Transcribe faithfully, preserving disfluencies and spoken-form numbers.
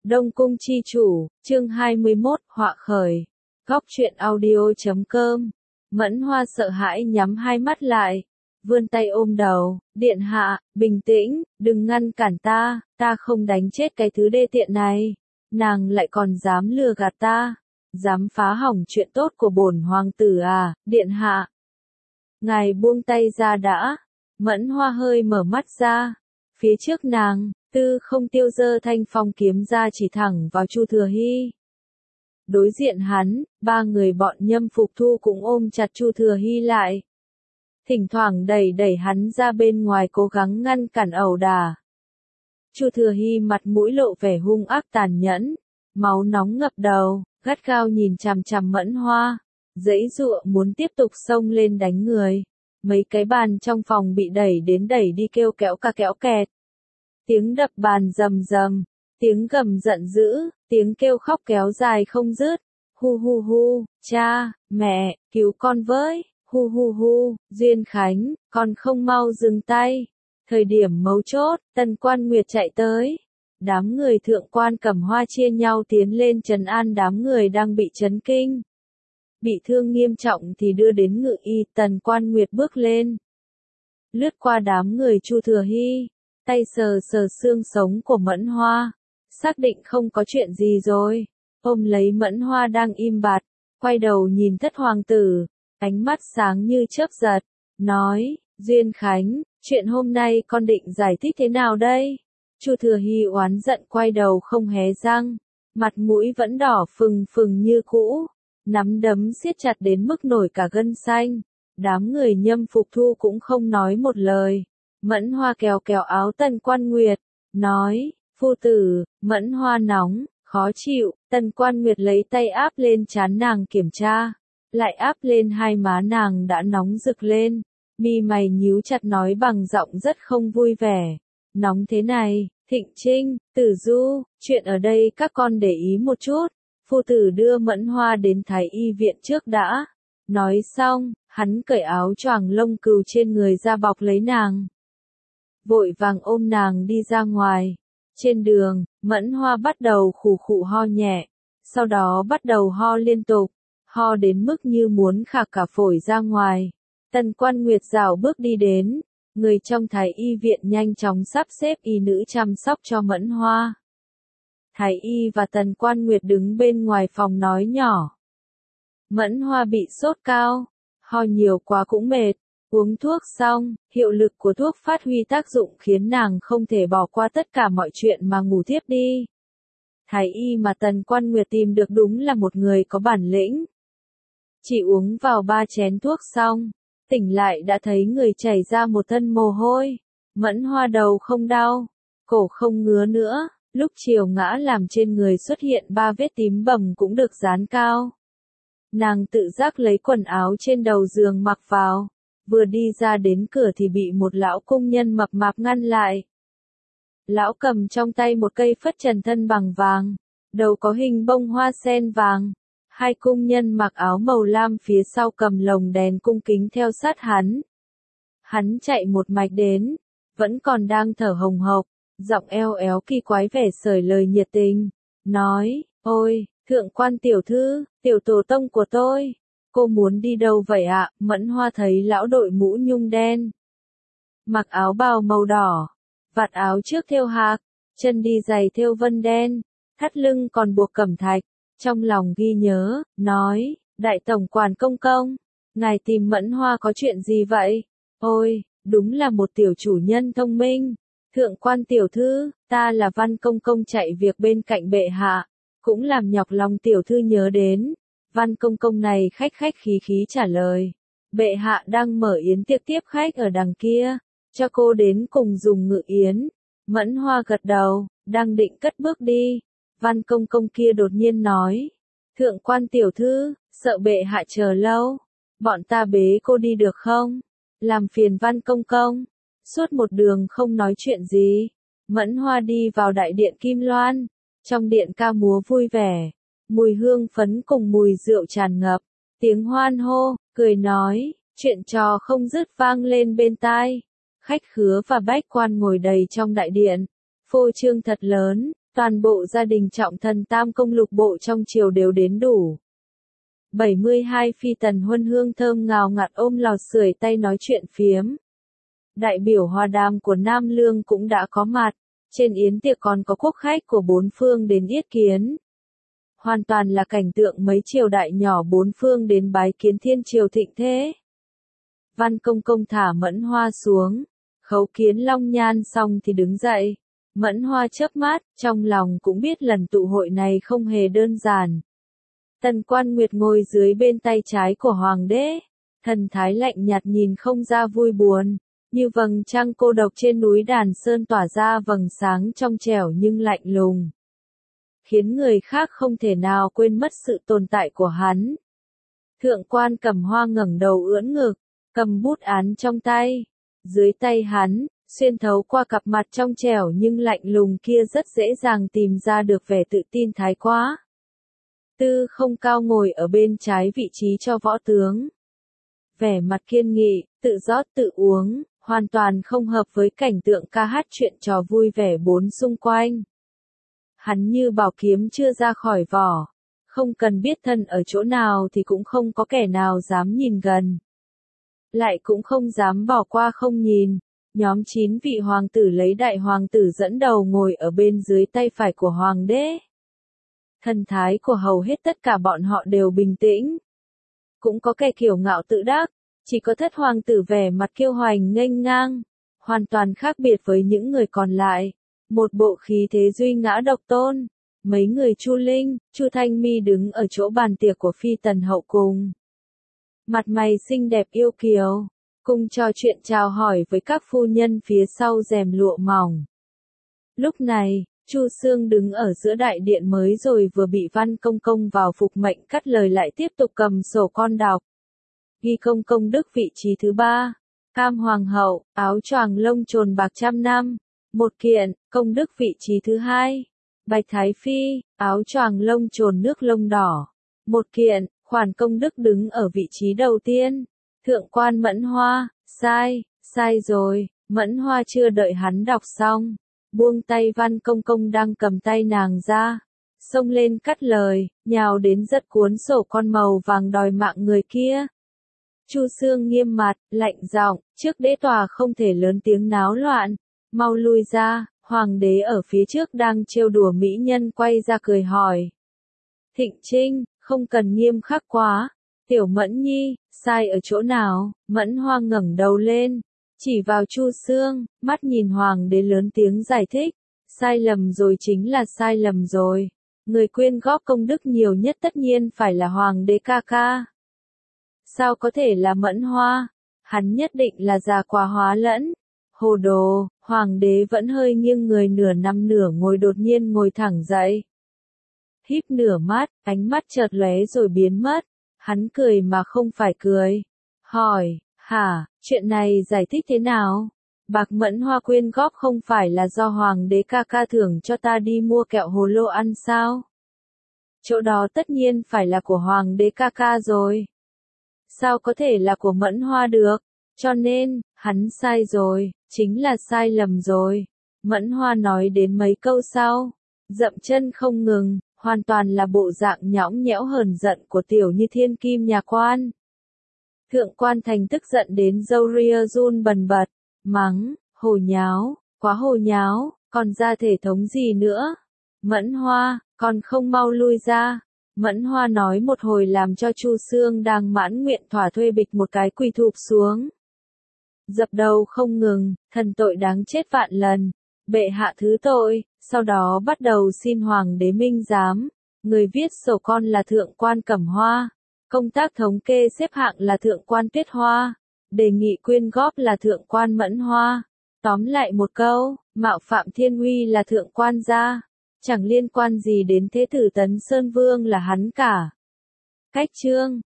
Đông Cung chi chủ, chương hai mươi mốt, họa khởi. Góc truyện audio chấm com. Mẫn Hoa sợ hãi nhắm hai mắt lại, vươn tay ôm đầu, điện hạ, bình tĩnh, đừng ngăn cản ta, ta không đánh chết cái thứ đê tiện này. Nàng lại còn dám lừa gạt ta, dám phá hỏng chuyện tốt của bổn hoàng tử à, điện hạ. Ngài buông tay ra đã. Mẫn Hoa hơi mở mắt ra, phía trước nàng, Tư Không Tiêu giơ thanh phong kiếm ra chỉ thẳng vào Chu Thừa Hy. Đối diện hắn, ba người bọn Nhâm Phục Thu cũng ôm chặt Chu Thừa Hy lại. Thỉnh thoảng đẩy đẩy hắn ra bên ngoài cố gắng ngăn cản ẩu đả. Chu Thừa Hy mặt mũi lộ vẻ hung ác tàn nhẫn, máu nóng ngập đầu, gắt gao nhìn chằm chằm Mẫn Hoa, giãy giụa muốn tiếp tục xông lên đánh người. Mấy cái bàn trong phòng bị đẩy đến đẩy đi kêu kéo ca kéo kẹt. Tiếng đập bàn rầm rầm, tiếng gầm giận dữ, tiếng kêu khóc kéo dài không dứt. Hu hu hu, cha, mẹ, cứu con với, hu hu hu, Duyên Khánh, con không mau dừng tay. Thời điểm mấu chốt, Tần Quan Nguyệt chạy tới. Đám người thượng quan Cẩm Hoa chia nhau tiến lên trấn an đám người đang bị chấn kinh. Bị thương nghiêm trọng thì đưa đến ngự y. Tần Quan Nguyệt bước lên, lướt qua đám người Chu Thừa Hy, tay sờ sờ xương sống của Mẫn Hoa, xác định không có chuyện gì rồi, ôm lấy Mẫn Hoa đang im bặt, quay đầu nhìn thất hoàng tử, ánh mắt sáng như chớp giật, nói, Duyên Khánh, chuyện hôm nay con định giải thích thế nào đây? Chu Thừa Hy oán giận quay đầu không hé răng, mặt mũi vẫn đỏ phừng phừng như cũ, nắm đấm siết chặt đến mức nổi cả gân xanh. Đám người Nhâm Phục Thu cũng không nói một lời. Mẫn Hoa kéo kéo áo Tần Quan Nguyệt, nói, phu tử, Mẫn Hoa nóng, khó chịu. Tần Quan Nguyệt lấy tay áp lên trán nàng kiểm tra, lại áp lên hai má nàng đã nóng rực lên, mi mày nhíu chặt nói bằng giọng rất không vui vẻ, nóng thế này, Thịnh Trinh, Tử Du, chuyện ở đây các con để ý một chút. Phu tử đưa Mẫn Hoa đến Thái y viện trước đã. Nói xong, hắn cởi áo choàng lông cừu trên người ra bọc lấy nàng, vội vàng ôm nàng đi ra ngoài. Trên đường, Mẫn Hoa bắt đầu khủ khụ ho nhẹ, sau đó bắt đầu ho liên tục, ho đến mức như muốn khạc cả phổi ra ngoài. Tần Quan Nguyệt rảo bước đi đến, người trong Thái y viện nhanh chóng sắp xếp y nữ chăm sóc cho Mẫn Hoa. Thái y và Tần Quan Nguyệt đứng bên ngoài phòng nói nhỏ. Mẫn Hoa bị sốt cao, ho nhiều quá cũng mệt, uống thuốc xong, hiệu lực của thuốc phát huy tác dụng khiến nàng không thể bỏ qua tất cả mọi chuyện mà ngủ thiếp đi. Thái y mà Tần Quan Nguyệt tìm được đúng là một người có bản lĩnh. Chỉ uống vào ba chén thuốc xong, tỉnh lại đã thấy người chảy ra một thân mồ hôi. Mẫn Hoa đầu không đau, cổ không ngứa nữa, lúc chiều ngã làm trên người xuất hiện ba vết tím bầm cũng được dán cao. Nàng tự giác lấy quần áo trên đầu giường mặc vào, vừa đi ra đến cửa thì bị một lão công nhân mập mạp ngăn lại. Lão cầm trong tay một cây phất trần thân bằng vàng, đầu có hình bông hoa sen vàng. Hai công nhân mặc áo màu lam phía sau cầm lồng đèn cung kính theo sát hắn. Hắn chạy một mạch đến, vẫn còn đang thở hồng hộc, giọng eo éo kỳ quái vẻ sởi lời nhiệt tình, nói, ôi, thượng quan tiểu thư, tiểu tổ tông của tôi, cô muốn đi đâu vậy ạ? Mẫn Hoa thấy lão đội mũ nhung đen, mặc áo bào màu đỏ, vạt áo trước thêu hạc, chân đi giày thêu vân đen, thắt lưng còn buộc cẩm thạch, trong lòng ghi nhớ, nói, đại tổng quản công công, ngài tìm Mẫn Hoa có chuyện gì vậy? Ôi, đúng là một tiểu chủ nhân thông minh. Thượng quan tiểu thư, ta là Văn công công chạy việc bên cạnh bệ hạ, cũng làm nhọc lòng tiểu thư nhớ đến. Văn công công này khách khách khí khí trả lời, bệ hạ đang mở yến tiệc tiếp khách ở đằng kia, cho cô đến cùng dùng ngự yến. Mẫn Hoa gật đầu, đang định cất bước đi, Văn công công kia đột nhiên nói, thượng quan tiểu thư, sợ bệ hạ chờ lâu, bọn ta bế cô đi được không? Làm phiền Văn công công. Suốt một đường không nói chuyện gì, Mẫn Hoa đi vào đại điện Kim Loan, trong điện ca múa vui vẻ, mùi hương phấn cùng mùi rượu tràn ngập, tiếng hoan hô, cười nói, chuyện trò không dứt vang lên bên tai. Khách khứa và bách quan ngồi đầy trong đại điện, phô trương thật lớn, Toàn bộ gia đình trọng thần tam công lục bộ trong triều đều đến đủ. bảy mươi hai phi tần huân hương thơm ngào ngạt ôm lò sưởi tay nói chuyện phiếm. Đại biểu hòa đàm của Nam Lương cũng đã có mặt, trên yến tiệc còn có quốc khách của bốn phương đến yết kiến. Hoàn toàn là cảnh tượng mấy triều đại nhỏ bốn phương đến bái kiến thiên triều thịnh thế. Văn Công Công thả Mẫn Hoa xuống, khấu kiến Long Nhan xong thì đứng dậy. Mẫn Hoa chớp mắt, trong lòng cũng biết lần tụ hội này không hề đơn giản. Tần Quan Nguyệt ngồi dưới bên tay trái của Hoàng đế, thần thái lạnh nhạt nhìn không ra vui buồn, như vầng trăng cô độc trên núi Đàn Sơn tỏa ra vầng sáng trong trẻo nhưng lạnh lùng, khiến người khác không thể nào quên mất sự tồn tại của hắn. Thượng quan Cẩm Hoa ngẩng đầu ưỡn ngực, cầm bút án trong tay, dưới tay hắn, xuyên thấu qua cặp mặt trong trẻo nhưng lạnh lùng kia rất dễ dàng tìm ra được vẻ tự tin thái quá. Tư Không Cao ngồi ở bên trái vị trí cho võ tướng. Vẻ mặt kiên nghị, tự rót tự uống, hoàn toàn không hợp với cảnh tượng ca hát chuyện trò vui vẻ bốn xung quanh. Hắn như bảo kiếm chưa ra khỏi vỏ, không cần biết thân ở chỗ nào thì cũng không có kẻ nào dám nhìn gần. Lại cũng không dám bỏ qua không nhìn. Nhóm chín vị hoàng tử lấy đại hoàng tử dẫn đầu ngồi ở bên dưới tay phải của hoàng đế. Thần thái của hầu hết tất cả bọn họ đều bình tĩnh. Cũng có kẻ kiêu ngạo tự đắc, chỉ có thất hoàng tử vẻ mặt kiêu hoành nghênh ngang, hoàn toàn khác biệt với những người còn lại. Một bộ khí thế duy ngã độc tôn. Mấy người Chu Linh, Chu Thanh Mi đứng ở chỗ bàn tiệc của phi tần hậu cung. Mặt mày xinh đẹp yêu kiều, cùng trò chuyện chào hỏi với các phu nhân phía sau rèm lụa mỏng. Lúc này, Chu Xương đứng ở giữa đại điện mới rồi vừa bị Văn Công Công vào phục mệnh cắt lời lại tiếp tục cầm sổ con đọc. Ghi Công Công Đức vị trí thứ ba, Cam Hoàng hậu, áo choàng lông trồn bạc trăm năm, một kiện, Công Đức vị trí thứ hai, Bạch Thái Phi, áo choàng lông trồn nước lông đỏ, một kiện, khoản Công Đức đứng ở vị trí đầu tiên. Thượng quan Mẫn Hoa, sai, sai rồi, Mẫn Hoa chưa đợi hắn đọc xong, buông tay Văn Công Công đang cầm tay nàng ra, xông lên cắt lời, nhào đến giật cuốn sổ con màu vàng đòi mạng người kia. Chu Xương nghiêm mặt, lạnh giọng, trước đế tòa không thể lớn tiếng náo loạn, mau lui ra. Hoàng đế ở phía trước đang trêu đùa mỹ nhân quay ra cười hỏi. Thịnh Trinh, không cần nghiêm khắc quá. Tiểu Mẫn Nhi, sai ở chỗ nào? Mẫn Hoa ngẩng đầu lên, chỉ vào Chu Xương, mắt nhìn hoàng đế lớn tiếng giải thích. Sai lầm rồi chính là sai lầm rồi. Người quyên góp công đức nhiều nhất tất nhiên phải là hoàng đế ca ca. Sao có thể là Mẫn Hoa? Hắn nhất định là già quá hóa lẫn. Hồ đồ, hoàng đế vẫn hơi nghiêng người nửa nằm nửa ngồi đột nhiên ngồi thẳng dậy. Híp nửa mắt, ánh mắt chợt lóe rồi biến mất. Hắn cười mà không phải cười. Hỏi, hả, chuyện này giải thích thế nào? Bạc Mẫn Hoa quyên góp không phải là do hoàng đế ca ca thưởng cho ta đi mua kẹo hồ lô ăn sao? Chỗ đó tất nhiên phải là của hoàng đế ca ca rồi. Sao có thể là của Mẫn Hoa được? Cho nên, hắn sai rồi, chính là sai lầm rồi. Mẫn Hoa nói đến mấy câu sau, dậm chân không ngừng, hoàn toàn là bộ dạng nhõng nhẽo hờn giận của tiểu như thiên kim nhà quan. Thượng quan Thành tức giận đến râu ria run bần bật, mắng, hồ nháo, quá hồ nháo, còn ra thể thống gì nữa? Mẫn Hoa, còn không mau lui ra. Mẫn Hoa nói một hồi làm cho Chu Xương đang mãn nguyện thỏa thuê bịch một cái quỳ thụp xuống. Dập đầu không ngừng, thần tội đáng chết vạn lần, bệ hạ thứ tội, sau đó bắt đầu xin hoàng đế minh giám, người viết sổ con là thượng quan Cẩm Hoa, công tác thống kê xếp hạng là thượng quan Tuyết Hoa, đề nghị quyên góp là thượng quan Mẫn Hoa, tóm lại một câu, mạo phạm thiên uy là thượng quan gia, chẳng liên quan gì đến thế tử Tấn Sơn Vương là hắn cả. Cách chương